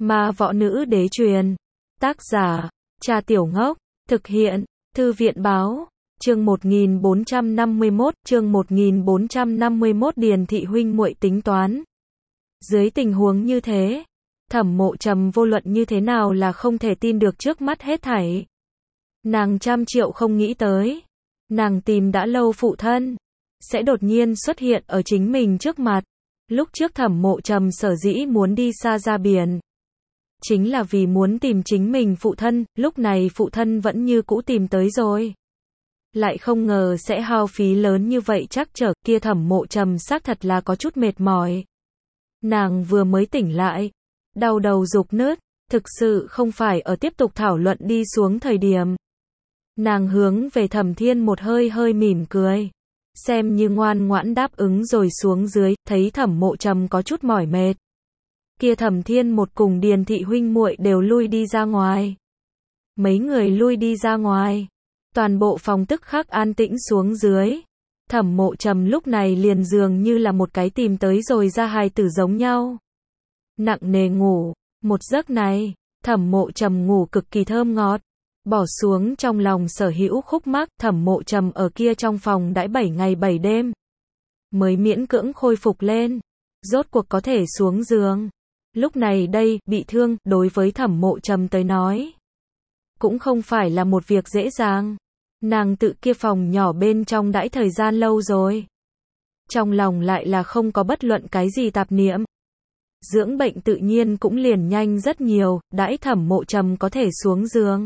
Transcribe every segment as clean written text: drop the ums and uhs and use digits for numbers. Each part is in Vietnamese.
Ma Võ Nữ Đế truyền. Tác giả, Cha Tiểu Ngốc. Thực hiện, Thư viện Báo. Chương 1451, chương 1451 Điền thị huynh muội tính toán. Dưới tình huống như thế, Thẩm Mộ Trầm vô luận như thế nào là không thể tin được trước mắt hết thảy. Nàng trăm triệu không nghĩ tới, nàng tìm đã lâu phụ thân, sẽ đột nhiên xuất hiện ở chính mình trước mặt. Lúc trước Thẩm Mộ Trầm sở dĩ muốn đi xa ra biển, chính là vì muốn tìm chính mình phụ thân, lúc này phụ thân vẫn như cũ tìm tới rồi. Lại không ngờ sẽ hao phí lớn như vậy chắc trở, kia Thẩm Mộ Trầm xác thật là có chút mệt mỏi. Nàng vừa mới tỉnh lại, đau đầu rục nứt, thực sự không phải ở tiếp tục thảo luận đi xuống thời điểm. Nàng hướng về Thẩm Thiên một hơi mỉm cười, xem như ngoan ngoãn đáp ứng rồi xuống dưới, thấy Thẩm Mộ Trầm có chút mỏi mệt. Kia Thẩm Thiên một cùng Điền thị huynh muội đều lui đi ra ngoài. Mấy người lui đi ra ngoài, toàn bộ phòng tức khắc an tĩnh xuống dưới. Thẩm Mộ Trầm lúc này liền dường như là một cái tìm tới rồi ra hài tử giống nhau. Nặng nề ngủ, một giấc này, Thẩm Mộ Trầm ngủ cực kỳ thơm ngọt. Bỏ xuống trong lòng sở hữu khúc mắc, Thẩm Mộ Trầm ở kia trong phòng đãi 7 ngày 7 đêm. Mới miễn cưỡng khôi phục lên, rốt cuộc có thể xuống giường. Lúc này đây, bị thương, đối với Thẩm Mộ Trầm tới nói, cũng không phải là một việc dễ dàng. Nàng tự kia phòng nhỏ bên trong đãi thời gian lâu rồi. Trong lòng lại là không có bất luận cái gì tạp niệm. Dưỡng bệnh tự nhiên cũng liền nhanh rất nhiều, đãi Thẩm Mộ Trầm có thể xuống giường.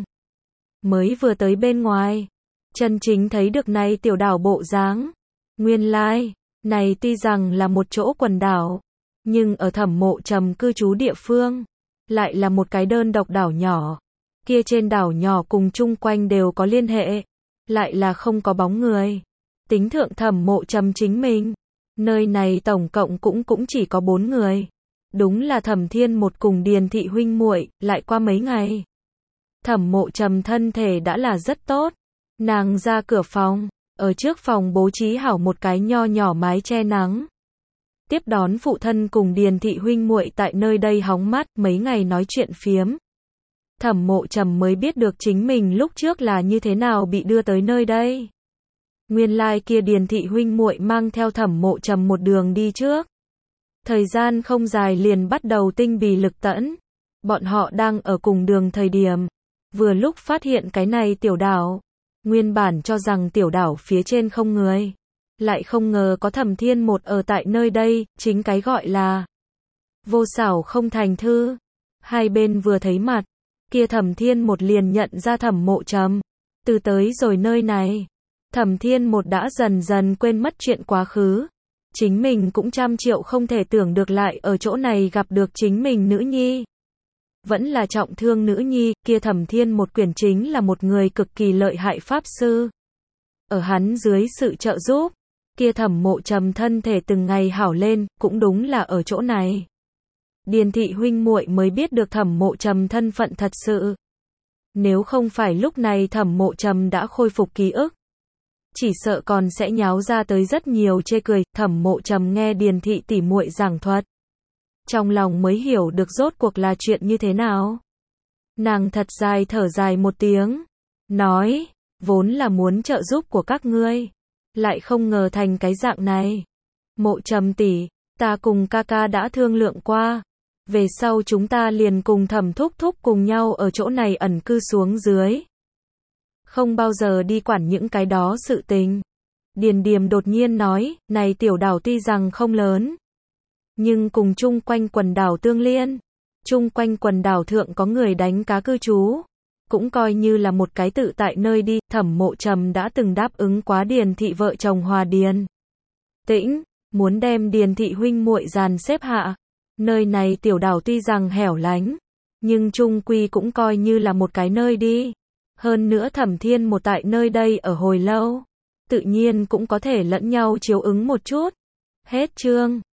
Mới vừa tới bên ngoài, chân chính thấy được này tiểu đảo bộ dáng. Nguyên lai, này tuy rằng là một chỗ quần đảo, nhưng ở Thẩm Mộ Trầm cư trú địa phương, lại là một cái đơn độc đảo nhỏ. Kia trên đảo nhỏ cùng chung quanh đều có liên hệ, lại là không có bóng người. Tính thượng Thẩm Mộ Trầm chính mình, nơi này tổng cộng cũng chỉ có 4 người. Đúng là Thẩm Thiên một cùng Điền thị huynh muội, lại qua mấy ngày. Thẩm Mộ Trầm thân thể đã là rất tốt. Nàng ra cửa phòng, ở trước phòng bố trí hảo một cái nho nhỏ mái che nắng. Tiếp đón phụ thân cùng Điền thị huynh muội tại nơi đây hóng mát, mấy ngày nói chuyện phiếm. Thẩm Mộ Trầm mới biết được chính mình lúc trước là như thế nào bị đưa tới nơi đây. Nguyên lai kia Điền thị huynh muội mang theo Thẩm Mộ Trầm một đường đi trước. Thời gian không dài liền bắt đầu tinh bì lực tẫn. Bọn họ đang ở cùng đường thời điểm, vừa lúc phát hiện cái này tiểu đảo. Nguyên bản cho rằng tiểu đảo phía trên không người, lại không ngờ có Thẩm Thiên một ở tại nơi đây, chính cái gọi là vô xảo không thành thư. Hai bên vừa thấy mặt, kia Thẩm Thiên một liền nhận ra Thẩm Mộ Trầm. Từ tới rồi nơi này, Thẩm Thiên một đã dần dần quên mất chuyện quá khứ. Chính mình cũng trăm triệu không thể tưởng được lại ở chỗ này gặp được chính mình nữ nhi. Vẫn là trọng thương nữ nhi, kia Thẩm Thiên một quyển chính là một người cực kỳ lợi hại pháp sư. Ở hắn dưới sự trợ giúp, kia Thẩm Mộ Trầm thân thể từng ngày hảo lên, cũng đúng là ở chỗ này. Điền thị huynh muội mới biết được Thẩm Mộ Trầm thân phận thật sự. Nếu không phải lúc này Thẩm Mộ Trầm đã khôi phục ký ức, chỉ sợ còn sẽ nháo ra tới rất nhiều chê cười. Thẩm Mộ Trầm nghe Điền thị tỉ muội giảng thuật, trong lòng mới hiểu được rốt cuộc là chuyện như thế nào. Nàng thật dài thở dài một tiếng, nói, vốn là muốn trợ giúp của các ngươi, lại không ngờ thành cái dạng này. Mộ Trầm tỷ, ta cùng ca ca đã thương lượng qua, về sau chúng ta liền cùng Thẩm thúc thúc cùng nhau ở chỗ này ẩn cư xuống dưới. Không bao giờ đi quản những cái đó sự tình. Điền Điềm đột nhiên nói, này tiểu đảo tuy rằng không lớn, nhưng cùng chung quanh quần đảo tương liên. Chung quanh quần đảo thượng có người đánh cá cư trú, cũng coi như là một cái tự tại nơi đi. Thẩm Mộ Trầm đã từng đáp ứng quá Điền thị vợ chồng Hòa Điền Tĩnh, muốn đem Điền thị huynh muội dàn xếp hạ. Nơi này tiểu đảo tuy rằng hẻo lánh, nhưng chung quy cũng coi như là một cái nơi đi. Hơn nữa Thẩm Thiên một tại nơi đây ở hồi lâu, tự nhiên cũng có thể lẫn nhau chiếu ứng một chút. Hết chương.